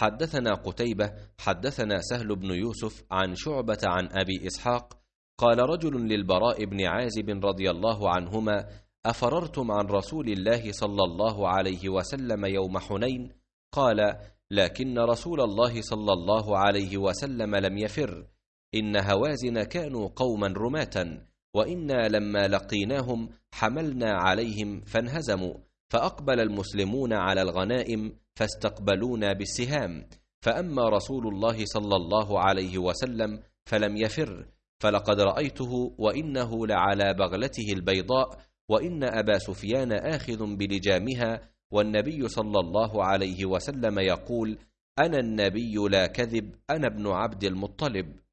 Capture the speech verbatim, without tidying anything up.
حدثنا قتيبة حدثنا سهل بن يوسف عن شعبة عن أبي إسحاق قال رجل للبراء بن عازب رضي الله عنهما: أفررتم عن رسول الله صلى الله عليه وسلم يوم حنين؟ قال: لكن رسول الله صلى الله عليه وسلم لم يفر، إن هوازن كانوا قوما رماة، وإنا لما لقيناهم حملنا عليهم فانهزموا، فأقبل المسلمون على الغنائم فاستقبلونا بالسهام، فأما رسول الله صلى الله عليه وسلم فلم يفر، فلقد رأيته وإنه لعلى بغلته البيضاء، وإن أبا سفيان آخذ بلجامها، والنبي صلى الله عليه وسلم يقول: أنا النبي لا كذب، أنا ابن عبد المطلب.